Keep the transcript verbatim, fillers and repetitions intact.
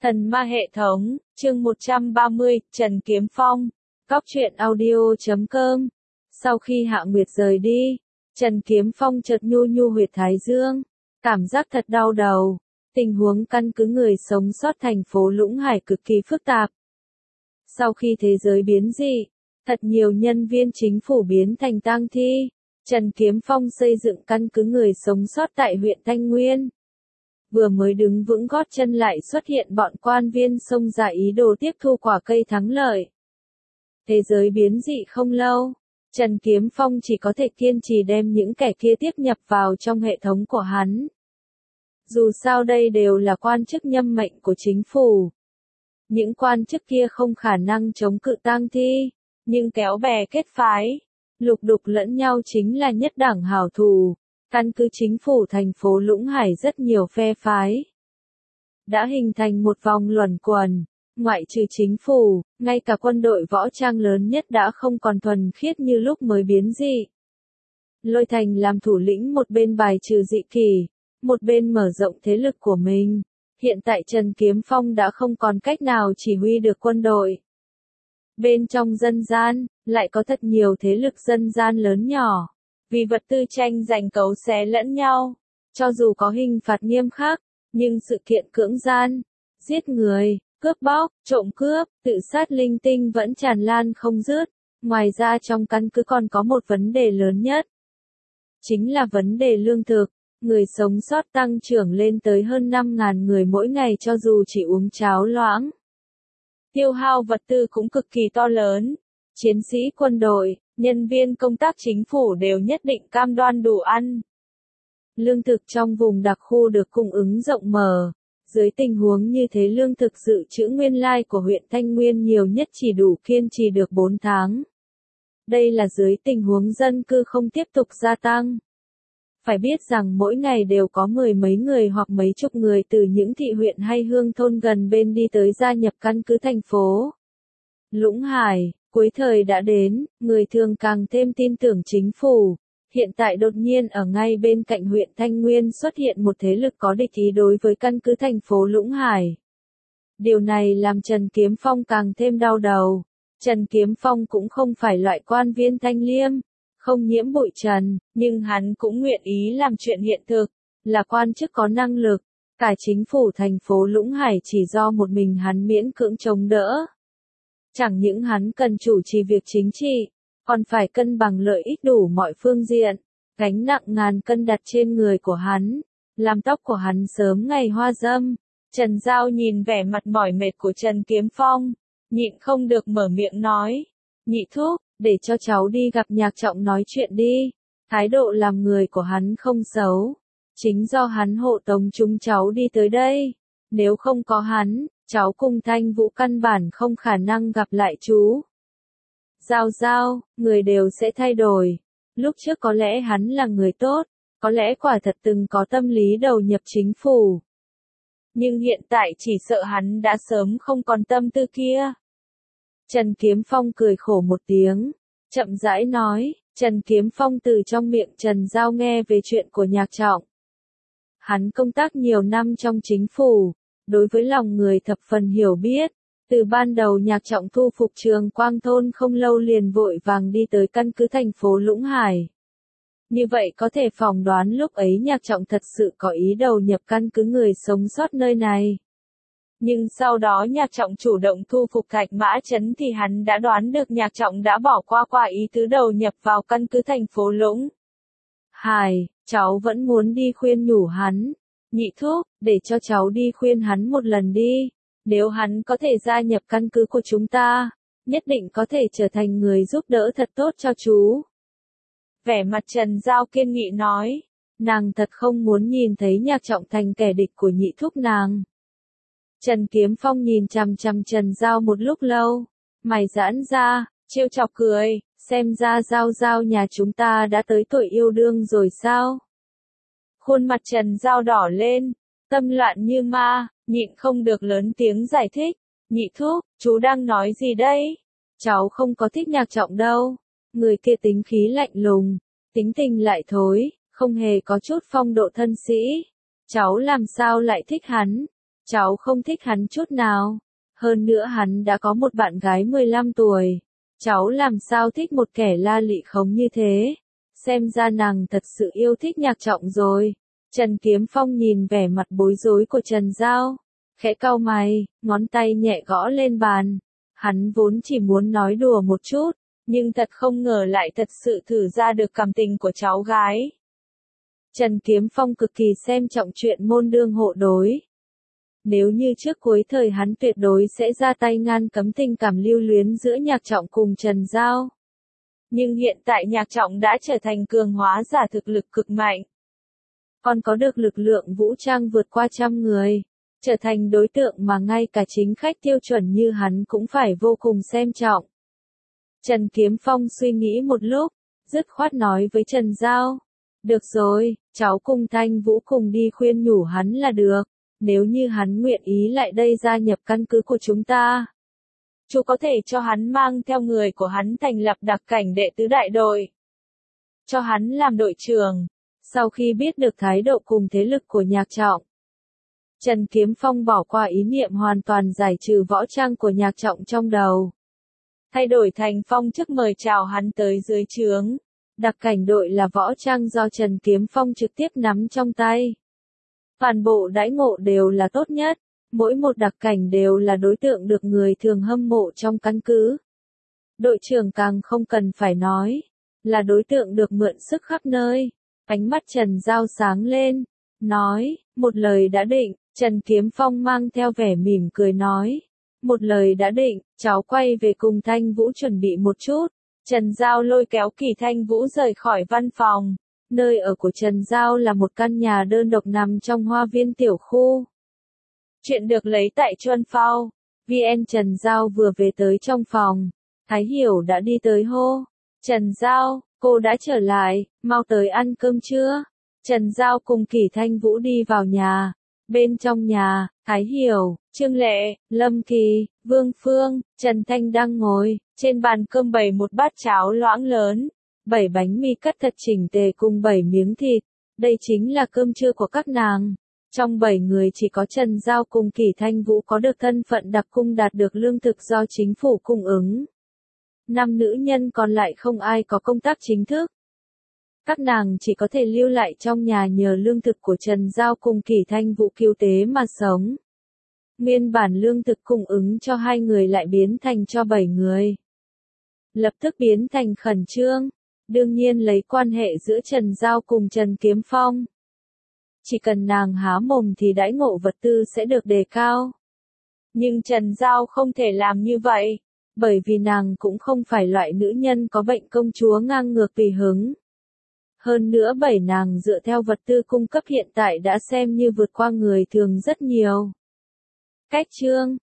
Thần ma hệ thống, chương một trăm ba mươi, Trần Kiếm Phong, Cóc truyện audio chấm com. Sau khi Hạ Nguyệt rời đi, Trần Kiếm Phong chợt nhu nhu huyệt thái dương, cảm giác thật đau đầu. Tình huống căn cứ người sống sót thành phố Lũng Hải cực kỳ phức tạp. Sau khi thế giới biến dị, thật nhiều nhân viên chính phủ biến thành tang thi. Trần Kiếm Phong xây dựng căn cứ người sống sót tại huyện Thanh Nguyên. Vừa mới đứng vững gót chân lại xuất hiện bọn quan viên xông ra ý đồ tiếp thu quả cây thắng lợi. Thế giới biến dị không lâu, Trần Kiếm Phong chỉ có thể kiên trì đem những kẻ kia tiếp nhập vào trong hệ thống của hắn. Dù sao đây đều là quan chức nhâm mệnh của chính phủ. Những quan chức kia không khả năng chống cự tang thi, nhưng kéo bè kết phái, lục đục lẫn nhau chính là nhất đẳng hảo thủ. Căn cứ chính phủ thành phố Lũng Hải rất nhiều phe phái. Đã hình thành một vòng luẩn quẩn, ngoại trừ chính phủ, ngay cả quân đội võ trang lớn nhất đã không còn thuần khiết như lúc mới biến dị. Lôi Thành làm thủ lĩnh một bên bài trừ dị kỷ, một bên mở rộng thế lực của mình. Hiện tại Trần Kiếm Phong đã không còn cách nào chỉ huy được quân đội. Bên trong dân gian, lại có thật nhiều thế lực dân gian lớn nhỏ. Vì vật tư tranh giành cấu xé lẫn nhau, cho dù có hình phạt nghiêm khắc, nhưng sự kiện cưỡng gian, giết người, cướp bóc, trộm cướp, tự sát linh tinh vẫn tràn lan không dứt. Ngoài ra trong căn cứ còn có một vấn đề lớn nhất. Chính là vấn đề lương thực, người sống sót tăng trưởng lên tới hơn năm nghìn người mỗi ngày cho dù chỉ uống cháo loãng. Tiêu hao vật tư cũng cực kỳ to lớn. Chiến sĩ quân đội, nhân viên công tác chính phủ đều nhất định cam đoan đủ ăn. Lương thực trong vùng đặc khu được cung ứng rộng mở. Dưới tình huống như thế lương thực dự trữ nguyên lai của huyện Thanh Nguyên nhiều nhất chỉ đủ kiên trì được bốn tháng. Đây là dưới tình huống dân cư không tiếp tục gia tăng. Phải biết rằng mỗi ngày đều có mười mấy người hoặc mấy chục người từ những thị huyện hay hương thôn gần bên đi tới gia nhập căn cứ thành phố Lũng Hải. Cuối thời đã đến, người thường càng thêm tin tưởng chính phủ. Hiện tại đột nhiên ở ngay bên cạnh huyện Thanh Nguyên xuất hiện một thế lực có địch ý đối với căn cứ thành phố Lũng Hải. Điều này làm Trần Kiếm Phong càng thêm đau đầu. Trần Kiếm Phong cũng không phải loại quan viên thanh liêm, không nhiễm bụi trần, nhưng hắn cũng nguyện ý làm chuyện hiện thực, là quan chức có năng lực. Cả chính phủ thành phố Lũng Hải chỉ do một mình hắn miễn cưỡng chống đỡ. Chẳng những hắn cần chủ trì việc chính trị, còn phải cân bằng lợi ích đủ mọi phương diện, gánh nặng ngàn cân đặt trên người của hắn, làm tóc của hắn sớm ngày hoa râm. Trần Giao nhìn vẻ mặt mỏi mệt của Trần Kiếm Phong, nhịn không được mở miệng nói, nhị thúc, để cho cháu đi gặp Nhạc Trọng nói chuyện đi. Thái độ làm người của hắn không xấu, chính do hắn hộ tống chúng cháu đi tới đây, nếu không có hắn, cháu cùng Thanh Vũ căn bản không khả năng gặp lại chú. Giao Giao, người đều sẽ thay đổi. Lúc trước có lẽ hắn là người tốt, có lẽ quả thật từng có tâm lý đầu nhập chính phủ. Nhưng hiện tại chỉ sợ hắn đã sớm không còn tâm tư kia. Trần Kiếm Phong cười khổ một tiếng, chậm rãi nói, Trần Kiếm Phong từ trong miệng Trần Giao nghe về chuyện của Nhạc Trọng. Hắn công tác nhiều năm trong chính phủ. Đối với lòng người thập phần hiểu biết, từ ban đầu Nhạc Trọng thu phục Trường Quang Thôn không lâu liền vội vàng đi tới căn cứ thành phố Lũng Hải. Như vậy có thể phỏng đoán lúc ấy Nhạc Trọng thật sự có ý đầu nhập căn cứ người sống sót nơi này. Nhưng sau đó Nhạc Trọng chủ động thu phục Thạch Mã Trấn thì hắn đã đoán được Nhạc Trọng đã bỏ qua qua ý tứ đầu nhập vào căn cứ thành phố Lũng Hải. Cháu vẫn muốn đi khuyên nhủ hắn. Nhị thúc, để cho cháu đi khuyên hắn một lần đi. Nếu hắn có thể gia nhập căn cứ của chúng ta, nhất định có thể trở thành người giúp đỡ thật tốt cho chú. Vẻ mặt Trần Giao kiên nghị nói, nàng thật không muốn nhìn thấy Nhạc Trọng thành kẻ địch của nhị thúc nàng. Trần Kiếm Phong nhìn chằm chằm Trần Giao một lúc lâu, mày giãn ra, trêu chọc cười, xem ra Giao Giao nhà chúng ta đã tới tuổi yêu đương rồi sao? Khuôn mặt Trần Giao đỏ lên, tâm loạn như ma, nhịn không được lớn tiếng giải thích. Nhị thúc, chú đang nói gì đây? Cháu không có thích Nhạc Trọng đâu. Người kia tính khí lạnh lùng, tính tình lại thối, không hề có chút phong độ thân sĩ. Cháu làm sao lại thích hắn? cháu không thích hắn chút nào. Hơn nữa hắn đã có một bạn gái mười lăm tuổi. Cháu làm sao thích một kẻ la lị khống như thế? Xem ra nàng thật sự yêu thích Nhạc Trọng rồi. Trần Kiếm Phong nhìn vẻ mặt bối rối của Trần Giao, khẽ cau mày, ngón tay nhẹ gõ lên bàn. Hắn vốn chỉ muốn nói đùa một chút, nhưng thật không ngờ lại thật sự thử ra được cảm tình của cháu gái. Trần Kiếm Phong cực kỳ xem trọng chuyện môn đương hộ đối. Nếu như trước cuối thời hắn tuyệt đối sẽ ra tay ngăn cấm tình cảm lưu luyến giữa Nhạc Trọng cùng Trần Giao. Nhưng hiện tại Nhạc Trọng đã trở thành cường hóa giả thực lực cực mạnh. Còn có được lực lượng vũ trang vượt qua trăm người. Trở thành đối tượng mà ngay cả chính khách tiêu chuẩn như hắn cũng phải vô cùng xem trọng. Trần Kiếm Phong suy nghĩ một lúc, dứt khoát nói với Trần Giao. Được rồi, cháu cùng Thanh Vũ cùng đi khuyên nhủ hắn là được. Nếu như hắn nguyện ý lại đây gia nhập căn cứ của chúng ta, chú có thể cho hắn mang theo người của hắn thành lập đặc cảnh đệ tứ đại đội. Cho hắn làm đội trưởng. Sau khi biết được thái độ cùng thế lực của Nhạc Trọng, Trần Kiếm Phong bỏ qua ý niệm hoàn toàn giải trừ võ trang của Nhạc Trọng trong đầu. Thay đổi thành phong chức mời chào hắn tới dưới trướng. Đặc cảnh đội là võ trang do Trần Kiếm Phong trực tiếp nắm trong tay. Toàn bộ đãi ngộ đều là tốt nhất. Mỗi một đặc cảnh đều là đối tượng được người thường hâm mộ trong căn cứ. Đội trưởng càng không cần phải nói, là đối tượng được mượn sức khắp nơi. Ánh mắt Trần Giao sáng lên, nói, một lời đã định. Trần Kiếm Phong mang theo vẻ mỉm cười nói, một lời đã định, cháu quay về cùng Thanh Vũ chuẩn bị một chút. Trần Giao lôi kéo Kỳ Thanh Vũ rời khỏi văn phòng. Nơi ở của Trần Giao là một căn nhà đơn độc nằm trong hoa viên tiểu khu. Chuyện được lấy tại Chuan Phao. vê en Trần Giao vừa về tới trong phòng. Thái Hiểu đã đi tới hô. Trần Giao, cô đã trở lại, mau tới ăn cơm trưa. Trần Giao cùng Kỳ Thanh Vũ đi vào nhà. Bên trong nhà, Thái Hiểu, Trương Lệ, Lâm Kỳ, Vương Phương, Trần Thanh đang ngồi. Trên bàn cơm bày một bát cháo loãng lớn. Bảy bánh mì cắt thật chỉnh tề cùng bảy miếng thịt. Đây chính là cơm trưa của các nàng. Trong bảy người chỉ có Trần Giao cùng Kỳ Thanh Vũ có được thân phận đặc cung đạt được lương thực do chính phủ cung ứng. Năm nữ nhân còn lại không ai có công tác chính thức. Các nàng chỉ có thể lưu lại trong nhà nhờ lương thực của Trần Giao cùng Kỳ Thanh Vũ cứu tế mà sống. Nguyên bản lương thực cung ứng cho hai người lại biến thành cho bảy người. Lập tức biến thành khẩn trương. Đương nhiên lấy quan hệ giữa Trần Giao cùng Trần Kiếm Phong. Chỉ cần nàng há mồm thì đãi ngộ vật tư sẽ được đề cao. Nhưng Trần Giao không thể làm như vậy. Bởi vì nàng cũng không phải loại nữ nhân có bệnh công chúa ngang ngược tùy hứng. Hơn nữa bảy nàng dựa theo vật tư cung cấp hiện tại đã xem như vượt qua người thường rất nhiều. Cách chương